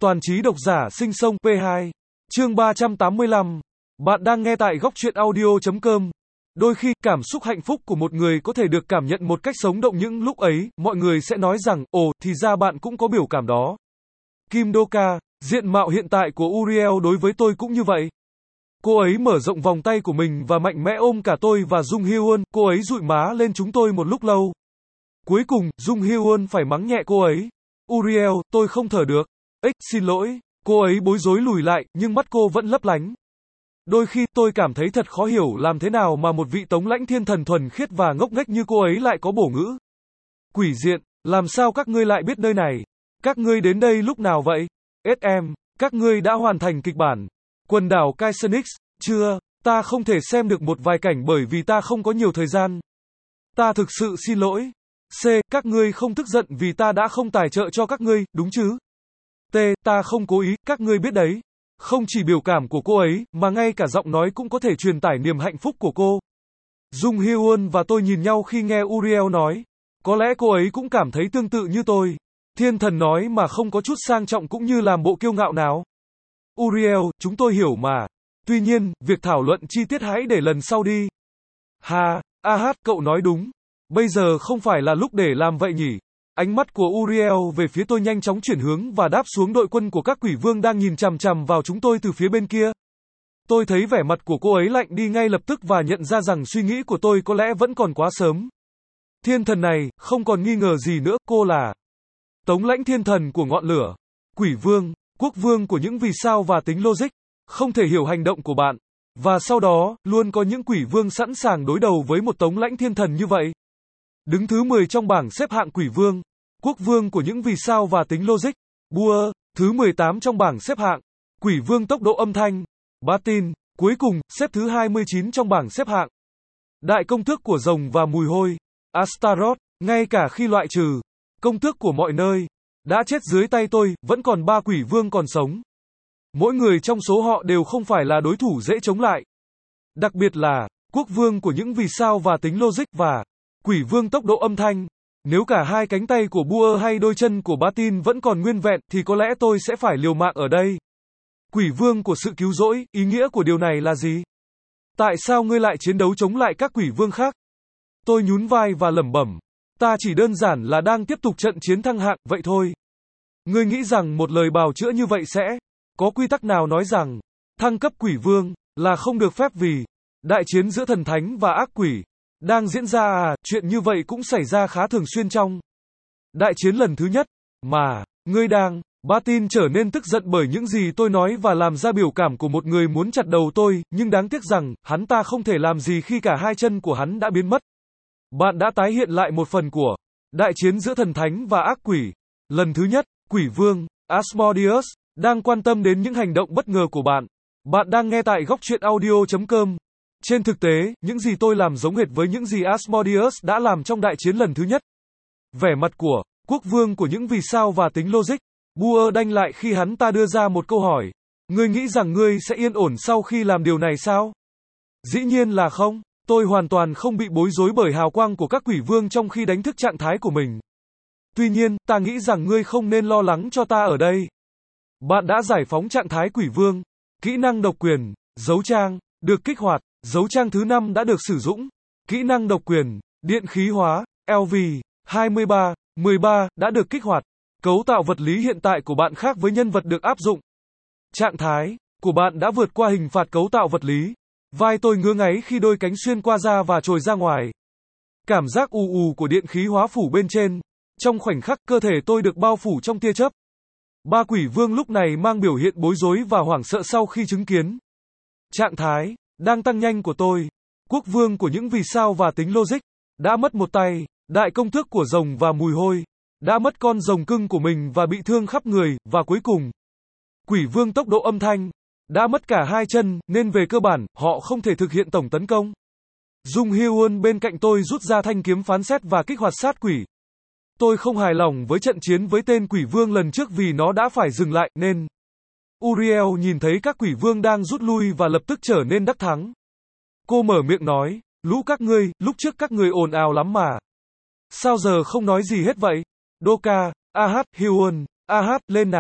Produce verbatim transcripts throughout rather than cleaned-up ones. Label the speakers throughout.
Speaker 1: Toàn trí độc giả sinh sông pê hai. Chương ba trăm tám mươi lăm. Bạn đang nghe tại góc truyện audio chấm com. Đôi khi, cảm xúc hạnh phúc của một người có thể được cảm nhận một cách sống động, những lúc ấy, mọi người sẽ nói rằng, ồ, thì ra bạn cũng có biểu cảm đó. Kim Do-ka, diện mạo hiện tại của Uriel đối với tôi cũng như vậy. Cô ấy mở rộng vòng tay của mình và mạnh mẽ ôm cả tôi và Jung Hyun, cô ấy dụi má lên chúng tôi một lúc lâu. Cuối cùng, Jung Hyun phải mắng nhẹ cô ấy. Uriel, tôi không thở được. Ích, xin lỗi. Cô ấy bối rối lùi lại, nhưng mắt cô vẫn lấp lánh. Đôi khi, tôi cảm thấy thật khó hiểu làm thế nào mà một vị tống lãnh thiên thần thuần khiết và ngốc nghếch như cô ấy lại có bổ ngữ. Quỷ diện, làm sao các ngươi lại biết nơi này? Các ngươi đến đây lúc nào vậy? ét em, các ngươi đã hoàn thành kịch bản. Quần đảo Kaisenix, chưa, ta không thể xem được một vài cảnh bởi vì ta không có nhiều thời gian. Ta thực sự xin lỗi. C, các ngươi không tức giận vì ta đã không tài trợ cho các ngươi, đúng chứ? T, ta không cố ý, các ngươi biết đấy. Không chỉ biểu cảm của cô ấy, mà ngay cả giọng nói cũng có thể truyền tải niềm hạnh phúc của cô. Jung Hyun và tôi nhìn nhau khi nghe Uriel nói. Có lẽ cô ấy cũng cảm thấy tương tự như tôi. Thiên thần nói mà không có chút sang trọng cũng như làm bộ kiêu ngạo nào. Uriel, chúng tôi hiểu mà. Tuy nhiên, việc thảo luận chi tiết hãy để lần sau đi. Hà, a hát, cậu nói đúng. Bây giờ không phải là lúc để làm vậy nhỉ? Ánh mắt của Uriel về phía tôi nhanh chóng chuyển hướng và đáp xuống đội quân của các quỷ vương đang nhìn chằm chằm vào chúng tôi từ phía bên kia. Tôi thấy vẻ mặt của cô ấy lạnh đi ngay lập tức và nhận ra rằng suy nghĩ của tôi có lẽ vẫn còn quá sớm. Thiên thần này, không còn nghi ngờ gì nữa, cô là tống lãnh thiên thần của ngọn lửa, quỷ vương, quốc vương của những vì sao và tính logic, không thể hiểu hành động của bạn. Và sau đó, luôn có những quỷ vương sẵn sàng đối đầu với một tống lãnh thiên thần như vậy. Đứng thứ mười trong bảng xếp hạng quỷ vương, quốc vương của những vì sao và tính logic, Bua, thứ mười tám trong bảng xếp hạng, quỷ vương tốc độ âm thanh, Batin, cuối cùng, xếp thứ hai mươi chín trong bảng xếp hạng. Đại công tước của rồng và mùi hôi, Astaroth, ngay cả khi loại trừ công tước của mọi nơi, đã chết dưới tay tôi, vẫn còn ba quỷ vương còn sống. Mỗi người trong số họ đều không phải là đối thủ dễ chống lại. Đặc biệt là, quốc vương của những vì sao và tính logic và quỷ vương tốc độ âm thanh. Nếu cả hai cánh tay của Bua hay đôi chân của Batin vẫn còn nguyên vẹn, thì có lẽ tôi sẽ phải liều mạng ở đây. Quỷ vương của sự cứu rỗi, ý nghĩa của điều này là gì? Tại sao ngươi lại chiến đấu chống lại các quỷ vương khác? Tôi nhún vai và lẩm bẩm. Ta chỉ đơn giản là đang tiếp tục trận chiến thăng hạng, vậy thôi. Ngươi nghĩ rằng một lời bào chữa như vậy sẽ có quy tắc nào nói rằng thăng cấp quỷ vương là không được phép vì đại chiến giữa thần thánh và ác quỷ đang diễn ra à? Chuyện như vậy cũng xảy ra khá thường xuyên trong đại chiến lần thứ nhất, mà ngươi đang. Batin trở nên tức giận bởi những gì tôi nói và làm ra biểu cảm của một người muốn chặt đầu tôi, nhưng đáng tiếc rằng, hắn ta không thể làm gì khi cả hai chân của hắn đã biến mất. Bạn đã tái hiện lại một phần của đại chiến giữa thần thánh và ác quỷ. Lần thứ nhất, quỷ vương, Asmodeus, đang quan tâm đến những hành động bất ngờ của bạn. Bạn đang nghe tại góc truyện audio chấm com. Trên thực tế, những gì tôi làm giống hệt với những gì Asmodeus đã làm trong đại chiến lần thứ nhất. Vẻ mặt của quốc vương của những vì sao và tính logic, Bua đanh lại khi hắn ta đưa ra một câu hỏi. Ngươi nghĩ rằng ngươi sẽ yên ổn sau khi làm điều này sao? Dĩ nhiên là không. Tôi hoàn toàn không bị bối rối bởi hào quang của các quỷ vương trong khi đánh thức trạng thái của mình. Tuy nhiên, ta nghĩ rằng ngươi không nên lo lắng cho ta ở đây. Bạn đã giải phóng trạng thái quỷ vương. Kỹ năng độc quyền, dấu trang, được kích hoạt. Dấu trang thứ năm đã được sử dụng. Kỹ năng độc quyền, điện khí hóa, lờ vê, hai mươi ba, mười ba, đã được kích hoạt. Cấu tạo vật lý hiện tại của bạn khác với nhân vật được áp dụng. Trạng thái của bạn đã vượt qua hình phạt cấu tạo vật lý. Vai tôi ngứa ngáy khi đôi cánh xuyên qua da và trồi ra ngoài. Cảm giác ù ù của điện khí hóa phủ bên trên. Trong khoảnh khắc, cơ thể tôi được bao phủ trong tia chớp. Ba quỷ vương lúc này mang biểu hiện bối rối và hoảng sợ sau khi chứng kiến trạng thái đang tăng nhanh của tôi. Quốc vương của những vì sao và tính logic đã mất một tay. Đại công tước của rồng và mùi hôi đã mất con rồng cưng của mình và bị thương khắp người. Và cuối cùng, quỷ vương tốc độ âm thanh đã mất cả hai chân, nên về cơ bản, họ không thể thực hiện tổng tấn công. Jung Hyun bên cạnh tôi rút ra thanh kiếm phán xét và kích hoạt sát quỷ. Tôi không hài lòng với trận chiến với tên quỷ vương lần trước vì nó đã phải dừng lại, nên Uriel nhìn thấy các quỷ vương đang rút lui và lập tức trở nên đắc thắng. Cô mở miệng nói, lũ các ngươi, lúc trước các ngươi ồn ào lắm mà. Sao giờ không nói gì hết vậy? Do-ka, a hát, Hyun, a hát, lên nào.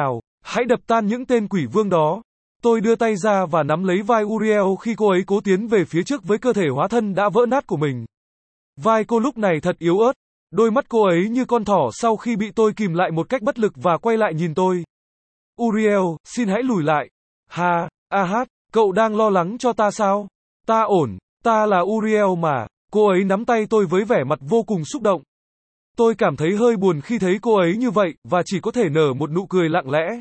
Speaker 1: Hãy đập tan những tên quỷ vương đó. Tôi đưa tay ra và nắm lấy vai Uriel khi cô ấy cố tiến về phía trước với cơ thể hóa thân đã vỡ nát của mình. Vai cô lúc này thật yếu ớt. Đôi mắt cô ấy như con thỏ sau khi bị tôi kìm lại một cách bất lực và quay lại nhìn tôi. Uriel, xin hãy lùi lại. Ha, Ahad, cậu đang lo lắng cho ta sao? Ta ổn, ta là Uriel mà. Cô ấy nắm tay tôi với vẻ mặt vô cùng xúc động. Tôi cảm thấy hơi buồn khi thấy cô ấy như vậy, và chỉ có thể nở một nụ cười lặng lẽ.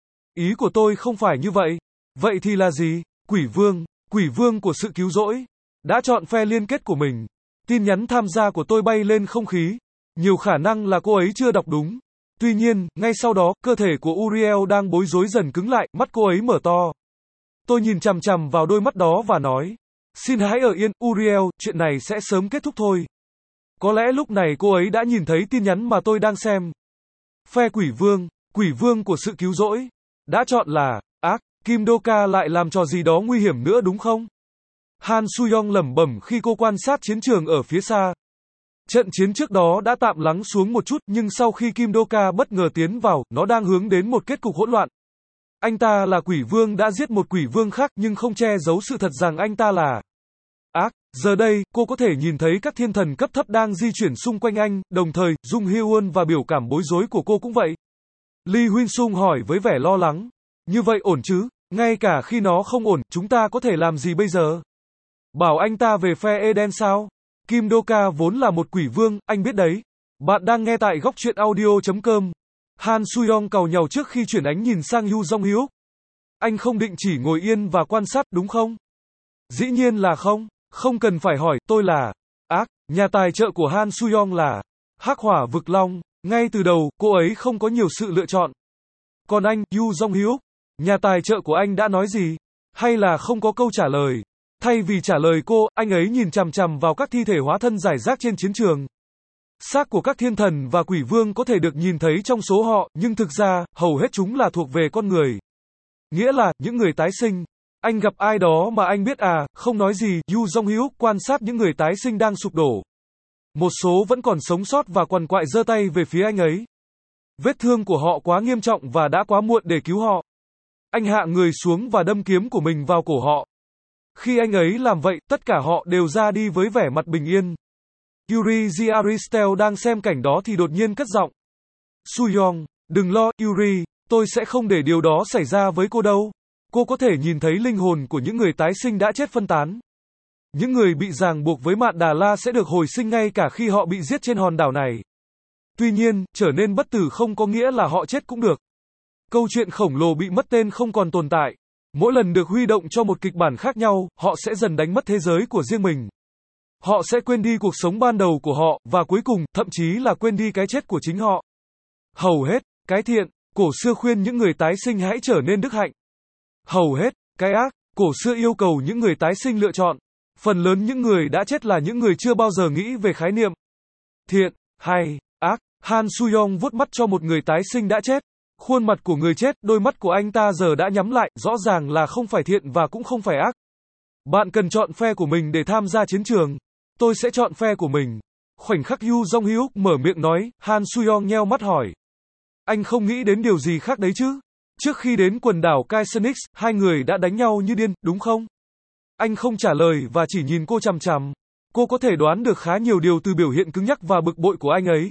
Speaker 1: Ý của tôi không phải như vậy. Vậy thì là gì? Quỷ vương, quỷ vương của sự cứu rỗi, đã chọn phe liên kết của mình. Tin nhắn tham gia của tôi bay lên không khí. Nhiều khả năng là cô ấy chưa đọc đúng. Tuy nhiên, ngay sau đó, cơ thể của Uriel đang bối rối dần cứng lại, mắt cô ấy mở to. Tôi nhìn chằm chằm vào đôi mắt đó và nói, xin hãy ở yên, Uriel, chuyện này sẽ sớm kết thúc thôi. Có lẽ lúc này cô ấy đã nhìn thấy tin nhắn mà tôi đang xem. Phe quỷ vương, quỷ vương của sự cứu rỗi, đã chọn là, ác, Kim Do-ka lại làm trò gì đó nguy hiểm nữa đúng không? Han Soo-young lẩm bẩm khi cô quan sát chiến trường ở phía xa. Trận chiến trước đó đã tạm lắng xuống một chút, nhưng sau khi Kim Do-ka bất ngờ tiến vào, nó đang hướng đến một kết cục hỗn loạn. Anh ta là quỷ vương đã giết một quỷ vương khác nhưng không che giấu sự thật rằng anh ta là ác. Giờ đây, cô có thể nhìn thấy các thiên thần cấp thấp đang di chuyển xung quanh anh, đồng thời, Jung Hye-won và biểu cảm bối rối của cô cũng vậy. Lee Huynh-sung hỏi với vẻ lo lắng. Như vậy ổn chứ? Ngay cả khi nó không ổn, chúng ta có thể làm gì bây giờ? Bảo anh ta về phe Eden sao? Kim Do-ka vốn là một quỷ vương, anh biết đấy. Bạn đang nghe tại góc truyện audio chấm com. Han Soo-young càu nhàu trước khi chuyển ánh nhìn sang Yu Jong-hyuk. Anh không định chỉ ngồi yên và quan sát, đúng không? Dĩ nhiên là không. Không cần phải hỏi, tôi là ác. Nhà tài trợ của Han Soo-young là Hắc Hỏa Vực Long. Ngay từ đầu, cô ấy không có nhiều sự lựa chọn. Còn anh, Yu Jong-hyuk, nhà tài trợ của anh đã nói gì? Hay là không có câu trả lời? Thay vì trả lời cô, anh ấy nhìn chằm chằm vào các thi thể hóa thân rải rác trên chiến trường. Xác của các thiên thần và quỷ vương có thể được nhìn thấy trong số họ, nhưng thực ra, hầu hết chúng là thuộc về con người. Nghĩa là, những người tái sinh. Anh gặp ai đó mà anh biết à, không nói gì, Yu Jong-hyuk quan sát những người tái sinh đang sụp đổ. Một số vẫn còn sống sót và quằn quại giơ tay về phía anh ấy. Vết thương của họ quá nghiêm trọng và đã quá muộn để cứu họ. Anh hạ người xuống và đâm kiếm của mình vào cổ họ. Khi anh ấy làm vậy, tất cả họ đều ra đi với vẻ mặt bình yên. Yuri Giaristel đang xem cảnh đó thì đột nhiên cất giọng. Soo-young, đừng lo, Yuri, tôi sẽ không để điều đó xảy ra với cô đâu. Cô có thể nhìn thấy linh hồn của những người tái sinh đã chết phân tán. Những người bị ràng buộc với Mạn Đà La sẽ được hồi sinh ngay cả khi họ bị giết trên hòn đảo này. Tuy nhiên, trở nên bất tử không có nghĩa là họ chết cũng được. Câu chuyện khổng lồ bị mất tên không còn tồn tại. Mỗi lần được huy động cho một kịch bản khác nhau, họ sẽ dần đánh mất thế giới của riêng mình. Họ sẽ quên đi cuộc sống ban đầu của họ, và cuối cùng, thậm chí là quên đi cái chết của chính họ. Hầu hết, cái thiện, cổ xưa khuyên những người tái sinh hãy trở nên đức hạnh. Hầu hết, cái ác, cổ xưa yêu cầu những người tái sinh lựa chọn. Phần lớn những người đã chết là những người chưa bao giờ nghĩ về khái niệm thiện, hay, ác. Han Soo-young vuốt mắt cho một người tái sinh đã chết. Khuôn mặt của người chết, đôi mắt của anh ta giờ đã nhắm lại, rõ ràng là không phải thiện và cũng không phải ác. Bạn cần chọn phe của mình để tham gia chiến trường. Tôi sẽ chọn phe của mình. Khoảnh khắc Yu Jong-hyuk mở miệng nói, Han Soo-young nheo mắt hỏi. Anh không nghĩ đến điều gì khác đấy chứ? Trước khi đến quần đảo Kaisenix, hai người đã đánh nhau như điên, đúng không? Anh không trả lời và chỉ nhìn cô chằm chằm. Cô có thể đoán được khá nhiều điều từ biểu hiện cứng nhắc và bực bội của anh ấy.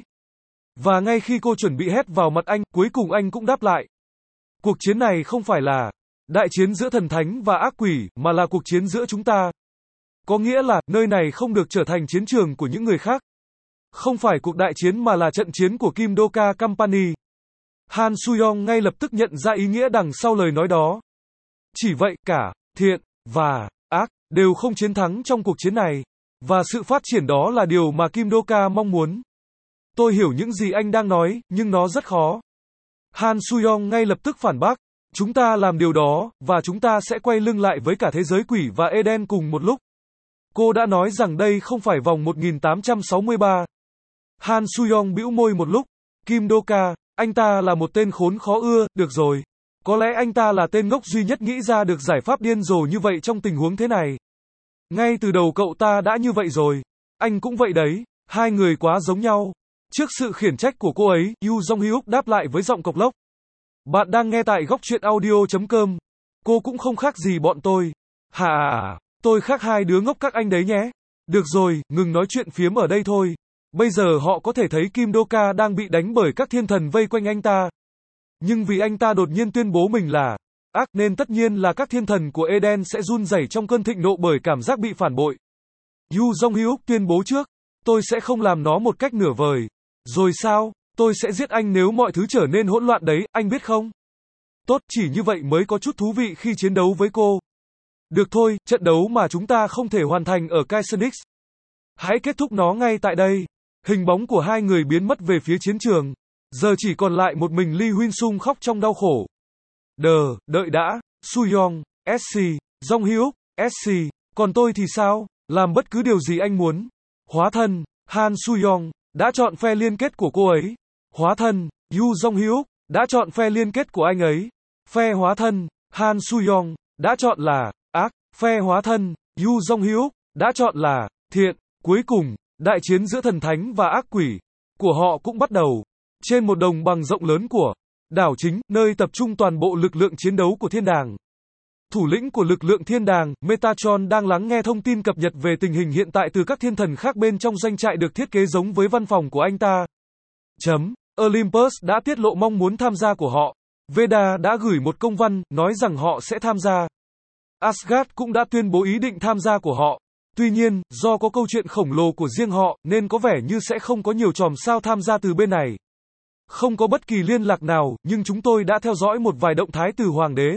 Speaker 1: Và ngay khi cô chuẩn bị hét vào mặt anh, cuối cùng anh cũng đáp lại. Cuộc chiến này không phải là đại chiến giữa thần thánh và ác quỷ, mà là cuộc chiến giữa chúng ta. Có nghĩa là, nơi này không được trở thành chiến trường của những người khác. Không phải cuộc đại chiến mà là trận chiến của Kim Do-ka Company. Han Soo-young ngay lập tức nhận ra ý nghĩa đằng sau lời nói đó. Chỉ vậy, cả thiện và ác đều không chiến thắng trong cuộc chiến này. Và sự phát triển đó là điều mà Kim Do-ka mong muốn. Tôi hiểu những gì anh đang nói, nhưng nó rất khó. Han Soo-young ngay lập tức phản bác. Chúng ta làm điều đó, và chúng ta sẽ quay lưng lại với cả thế giới quỷ và Eden cùng một lúc. Cô đã nói rằng đây không phải vòng một nghìn tám trăm sáu mươi ba. Han Soo-young bĩu môi một lúc. Kim Do-ka, anh ta là một tên khốn khó ưa, được rồi. Có lẽ anh ta là tên ngốc duy nhất nghĩ ra được giải pháp điên rồ như vậy trong tình huống thế này. Ngay từ đầu cậu ta đã như vậy rồi. Anh cũng vậy đấy. Hai người quá giống nhau. Trước sự khiển trách của cô ấy, Yu Jong-hyuk đáp lại với giọng cộc lốc. Bạn đang nghe tại góc truyện audio chấm com. Cô cũng không khác gì bọn tôi. Hà, tôi khác hai đứa ngốc các anh đấy nhé. Được rồi, ngừng nói chuyện phiếm ở đây thôi. Bây giờ họ có thể thấy Kim Do-ka đang bị đánh bởi các thiên thần vây quanh anh ta. Nhưng vì anh ta đột nhiên tuyên bố mình là ác nên tất nhiên là các thiên thần của Eden sẽ run rẩy trong cơn thịnh nộ bởi cảm giác bị phản bội. Yoo Jong-hyuk tuyên bố trước, tôi sẽ không làm nó một cách nửa vời. Rồi sao? Tôi sẽ giết anh nếu mọi thứ trở nên hỗn loạn đấy, anh biết không? Tốt, chỉ như vậy mới có chút thú vị khi chiến đấu với cô. Được thôi, trận đấu mà chúng ta không thể hoàn thành ở Kaizenix. Hãy kết thúc nó ngay tại đây. Hình bóng của hai người biến mất về phía chiến trường. Giờ chỉ còn lại một mình Lee Huynh Sung khóc trong đau khổ. Đờ, đợi đã, Suyong, ét xê, Jong-hyuk, ét xê, còn tôi thì sao? Làm bất cứ điều gì anh muốn. Hóa thân, Han Suyong, đã chọn phe liên kết của cô ấy. Hóa thân, Yoo Jong-hyuk, đã chọn phe liên kết của anh ấy. Phe hóa thân, Han Suyong, đã chọn là ác. Phe hóa thân, Yoo Jong-hyuk, đã chọn là thiện. Cuối cùng, đại chiến giữa thần thánh và ác quỷ của họ cũng bắt đầu. Trên một đồng bằng rộng lớn của đảo chính, nơi tập trung toàn bộ lực lượng chiến đấu của thiên đàng. Thủ lĩnh của lực lượng thiên đàng, Metatron đang lắng nghe thông tin cập nhật về tình hình hiện tại từ các thiên thần khác bên trong doanh trại được thiết kế giống với văn phòng của anh ta. Chấm. Olympus đã tiết lộ mong muốn tham gia của họ. Veda đã gửi một công văn, nói rằng họ sẽ tham gia. Asgard cũng đã tuyên bố ý định tham gia của họ. Tuy nhiên, do có câu chuyện khổng lồ của riêng họ, nên có vẻ như sẽ không có nhiều chòm sao tham gia từ bên này. Không có bất kỳ liên lạc nào, nhưng chúng tôi đã theo dõi một vài động thái từ Hoàng đế.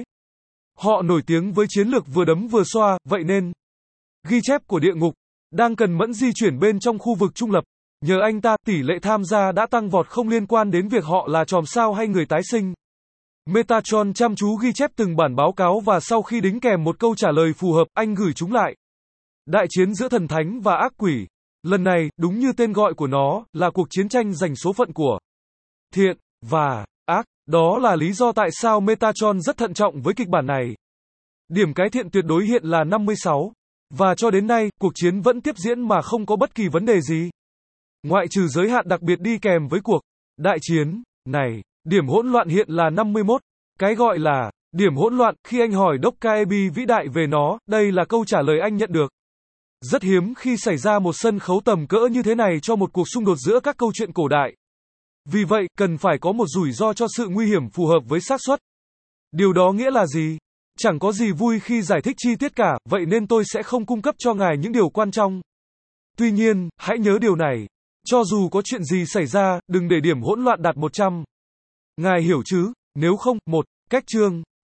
Speaker 1: Họ nổi tiếng với chiến lược vừa đấm vừa xoa, vậy nên ghi chép của địa ngục đang cần mẫn di chuyển bên trong khu vực trung lập. Nhờ anh ta, tỷ lệ tham gia đã tăng vọt không liên quan đến việc họ là chòm sao hay người tái sinh. Metatron chăm chú ghi chép từng bản báo cáo và sau khi đính kèm một câu trả lời phù hợp, anh gửi chúng lại. Đại chiến giữa thần thánh và ác quỷ. Lần này, đúng như tên gọi của nó, là cuộc chiến tranh giành số phận của thiện và ác. Đó là lý do tại sao Metatron rất thận trọng với kịch bản này. Điểm cái thiện tuyệt đối hiện là năm mươi sáu. Và cho đến nay, cuộc chiến vẫn tiếp diễn mà không có bất kỳ vấn đề gì. Ngoại trừ giới hạn đặc biệt đi kèm với cuộc đại chiến này, điểm hỗn loạn hiện là năm mươi mốt. Cái gọi là điểm hỗn loạn, khi anh hỏi Dokkaebi vĩ đại về nó, đây là câu trả lời anh nhận được. Rất hiếm khi xảy ra một sân khấu tầm cỡ như thế này cho một cuộc xung đột giữa các câu chuyện cổ đại. Vì vậy, cần phải có một rủi ro cho sự nguy hiểm phù hợp với xác suất. Điều đó nghĩa là gì? Chẳng có gì vui khi giải thích chi tiết cả, vậy nên tôi sẽ không cung cấp cho ngài những điều quan trọng. Tuy nhiên, hãy nhớ điều này. Cho dù có chuyện gì xảy ra, đừng để điểm hỗn loạn đạt một trăm. Ngài hiểu chứ? Nếu không, một, cách chương.